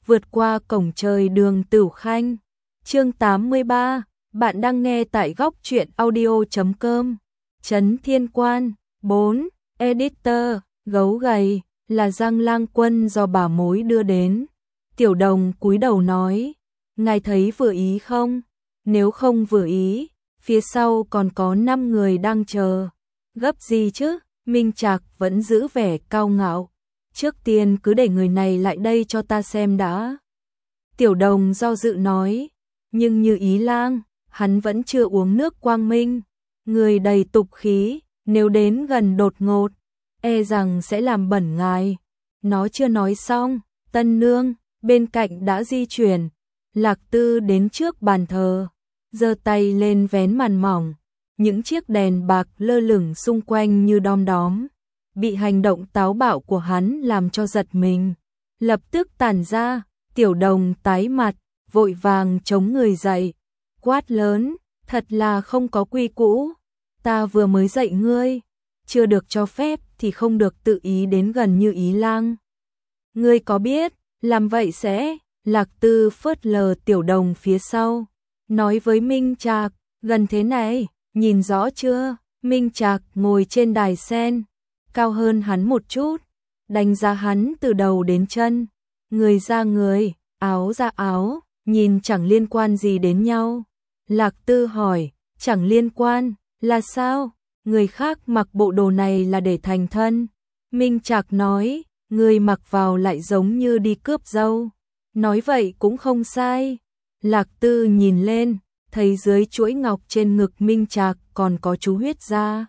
vượt qua cổng trời Đường Tửu Khanh. Chương 83, bạn đang nghe tại góc truyện audio.com. Trấn Thiên Quan 4, Editor, gấu gầy, là Giang Lang Quân do bà mối đưa đến. Tiểu Đồng cúi đầu nói, ngài thấy vừa ý không? Nếu không vừa ý, phía sau còn có 5 người đang chờ. Gấp gì chứ? Minh Trạc vẫn giữ vẻ cao ngạo. Trước tiên cứ để người này lại đây cho ta xem đã. Tiểu Đồng do dự nói, nhưng Như Ý Lang, hắn vẫn chưa uống nước quang minh. Người đầy tục khí, nếu đến gần đột ngột, e rằng sẽ làm bẩn ngài. Nó chưa nói xong, Tân Nương bên cạnh đã di chuyển. Lạc Tư đến trước bàn thờ, giơ tay lên vén màn mỏng. Những chiếc đèn bạc lơ lửng xung quanh như đom đóm, bị hành động táo bạo của hắn làm cho giật mình. Lập tức tản ra, Tiểu Đồng tái mặt, vội vàng chống người dậy, quát lớn, thật là không có quy củ. Ta vừa mới dạy ngươi, chưa được cho phép thì không được tự ý đến gần Như Ý Lang. Ngươi có biết, làm vậy sẽ... Lạc Tư phớt lờ Tiểu Đồng phía sau, nói với Minh Trạc, gần thế này, nhìn rõ chưa? Minh Trạc ngồi trên đài sen, cao hơn hắn một chút, đánh giá hắn từ đầu đến chân, người ra người, áo ra áo, nhìn chẳng liên quan gì đến nhau. Lạc Tư hỏi, chẳng liên quan, là sao? Người khác mặc bộ đồ này là để thành thân. Minh Trạc nói, người mặc vào lại giống như đi cướp dâu. Nói vậy cũng không sai. Lạc Tư nhìn lên, thấy dưới chuỗi ngọc trên ngực Minh Trạc còn có chú huyết ra.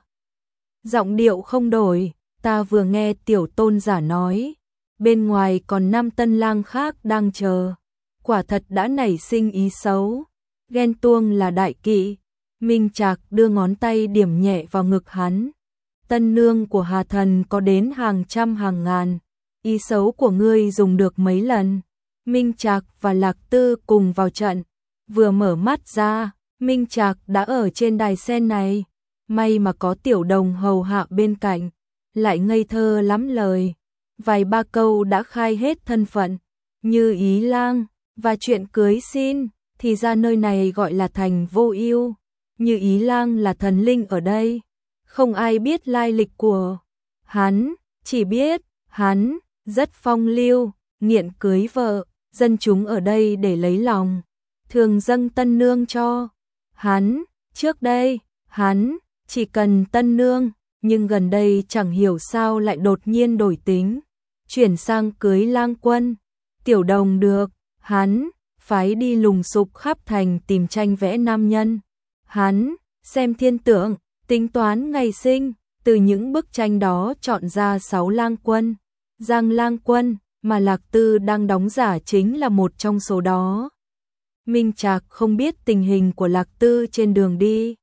Giọng điệu không đổi, ta vừa nghe Tiểu Tôn giả nói, bên ngoài còn 5 tân lang khác đang chờ. Quả thật đã nảy sinh ý xấu, ghen tuông là đại kỵ. Minh Trạc đưa ngón tay điểm nhẹ vào ngực hắn. Tân nương của Hà Thần có đến hàng trăm hàng ngàn, ý xấu của ngươi dùng được mấy lần. Minh Trạc và Lạc Tư cùng vào trận, vừa mở mắt ra, Minh Trạc đã ở trên đài sen này. May mà có Tiểu Đồng hầu hạ bên cạnh, lại ngây thơ lắm lời, vài ba câu đã khai hết thân phận, Như Ý Lang, và chuyện cưới xin, thì ra nơi này gọi là thành Vô Ưu. Như Ý Lang là thần linh ở đây, không ai biết lai lịch của hắn, chỉ biết hắn rất phong lưu, nghiện cưới vợ. Dân chúng ở đây để lấy lòng, thường dâng tân nương cho hắn. Trước đây, hắn chỉ cần tân nương, nhưng gần đây chẳng hiểu sao lại đột nhiên đổi tính, chuyển sang cưới Lang Quân. Tiểu Đồng được hắn phái đi lùng sục khắp thành tìm tranh vẽ nam nhân. Hắn xem thiên tượng, tính toán ngày sinh, từ những bức tranh đó chọn ra 6 lang quân. Giang Lang Quân mà Lạc Tư đang đóng giả chính là một trong số đó. Minh Trạc không biết tình hình của Lạc Tư trên đường đi,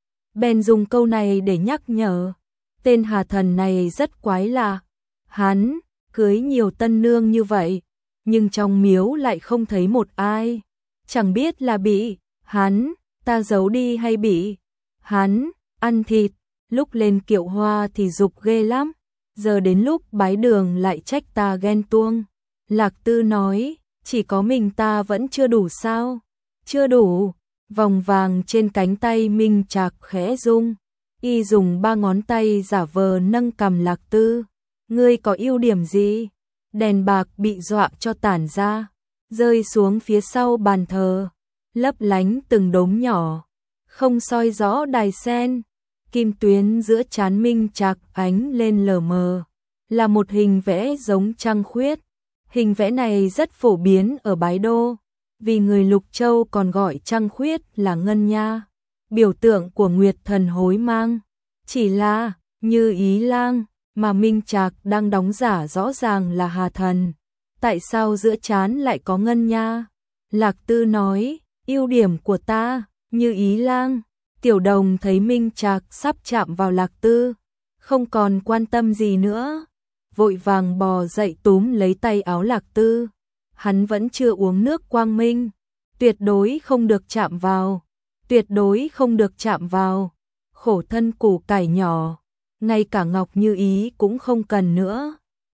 bèn dùng câu này để nhắc nhở. Tên Hà Thần này rất quái lạ. Hắn cưới nhiều tân nương như vậy, nhưng trong miếu lại không thấy một ai. Chẳng biết là bị hắn ta giấu đi hay bị hắn ăn thịt. Lúc lên kiệu hoa thì dục ghê lắm, giờ đến lúc bái đường lại trách ta ghen tuông. Lạc Tư nói, chỉ có mình ta vẫn chưa đủ sao? Chưa đủ. Vòng vàng trên cánh tay Minh Trạc khẽ rung, y dùng 3 ngón tay giả vờ nâng cằm Lạc Tư. Ngươi có ưu điểm gì? Đèn bạc bị dọa cho tản ra, rơi xuống phía sau bàn thờ, lấp lánh từng đốm nhỏ, không soi rõ đài sen. Kim tuyến giữa trán Minh Trạc ánh lên lờ mờ, là một hình vẽ giống trăng khuyết. Hình vẽ này rất phổ biến ở Bái Đô, vì người Lục Châu còn gọi trăng khuyết là ngân nha, biểu tượng của Nguyệt Thần hối mang. Chỉ là Như Ý Lang mà Minh Trạc đang đóng giả rõ ràng là Hà Thần, tại sao giữa trán lại có ngân nha? Lạc Tư nói, ưu điểm của ta, Như Ý Lang. Tiểu Đồng thấy Minh Trạc sắp chạm vào Lạc Tư, không còn quan tâm gì nữa, vội vàng bò dậy túm lấy tay áo Lạc Tư. Hắn vẫn chưa uống nước quang minh, tuyệt đối không được chạm vào, tuyệt đối không được chạm vào. Khổ thân củ cải nhỏ, ngay cả Ngọc Như Ý cũng không cần nữa.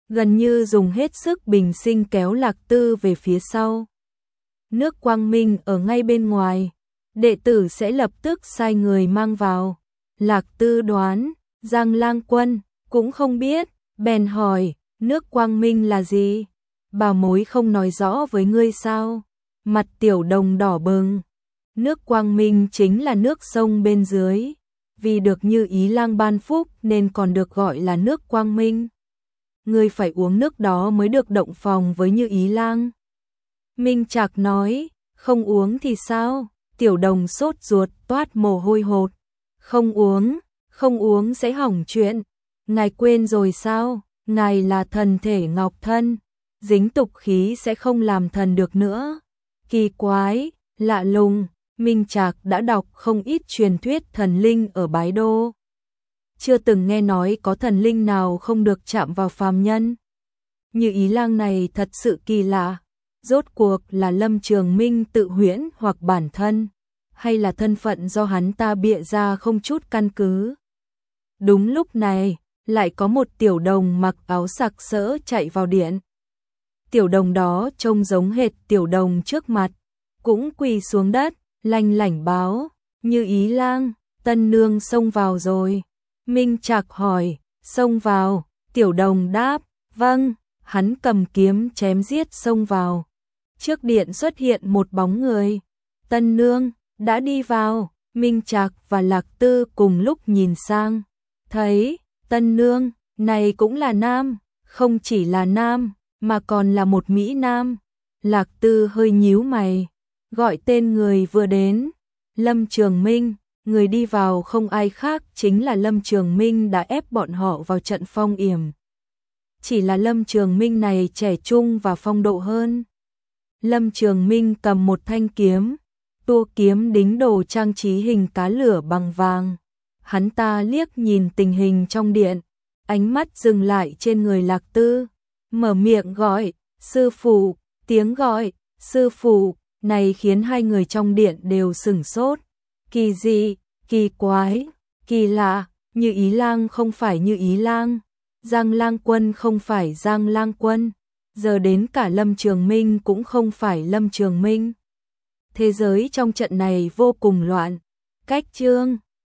gần như dùng hết sức bình sinh kéo Lạc Tư về phía sau. Nước quang minh ở ngay bên ngoài, đệ tử sẽ lập tức sai người mang vào. Lạc Tư đoán, Giang Lang Quân cũng không biết, bèn hỏi, nước quang minh là gì? Bảo mối không nói rõ với ngươi sao? Mặt Tiểu Đồng đỏ bừng. Nước quang minh chính là nước sông bên dưới, vì được Như Ý Lang ban phúc nên còn được gọi là nước quang minh. Ngươi phải uống nước đó mới được động phòng với Như Ý Lang. Minh Trạc nói, không uống thì sao? Tiểu Đồng sốt ruột toát mồ hôi hột. Không uống sẽ hỏng chuyện. Ngài quên rồi sao? Ngài là thần thể ngọc thân, dính tục khí sẽ không làm thần được nữa. Kỳ quái, lạ lùng, Minh Trạc đã đọc không ít truyền thuyết thần linh ở Bái Đô. Chưa từng nghe nói có thần linh nào không được chạm vào phàm nhân. Như Ý Lang này thật sự kỳ lạ. Rốt cuộc là Lâm Trường Minh tự huyễn hoặc bản thân, hay là thân phận do hắn ta bịa ra không chút căn cứ. Đúng lúc này, lại có một tiểu đồng mặc áo sặc sỡ chạy vào điện. Tiểu đồng đó trông giống hệt tiểu đồng trước mặt, cũng quỳ xuống đất, lanh lảnh báo, Như Ý Lang, tân nương xông vào rồi. Minh Trạc hỏi, xông vào, tiểu đồng đáp, vâng, hắn cầm kiếm chém giết xông vào. Trước điện xuất hiện một bóng người, tân nương, đã đi vào. Minh Trạc và Lạc Tư cùng lúc nhìn sang, thấy, tân nương, này cũng là nam, không chỉ là nam, mà còn là một mỹ nam. Lạc Tư hơi nhíu mày, gọi tên người vừa đến, Lâm Trường Minh. Người đi vào không ai khác chính là Lâm Trường Minh đã ép bọn họ vào trận phong yểm. Chỉ là Lâm Trường Minh này trẻ trung và phong độ hơn. Lâm Trường Minh cầm một thanh kiếm, tua kiếm đính đồ trang trí hình cá lửa bằng vàng. Hắn ta liếc nhìn tình hình trong điện, ánh mắt dừng lại trên người Lạc Tư, mở miệng gọi, sư phụ, tiếng gọi, sư phụ, này khiến hai người trong điện đều sửng sốt. Kỳ dị, kỳ quái, kỳ lạ, Như Ý Lang không phải Như Ý Lang, Giang Lang Quân không phải Giang Lang Quân, giờ đến cả Lâm Trường Minh cũng không phải Lâm Trường Minh. Thế giới trong trận này vô cùng loạn. Cách chương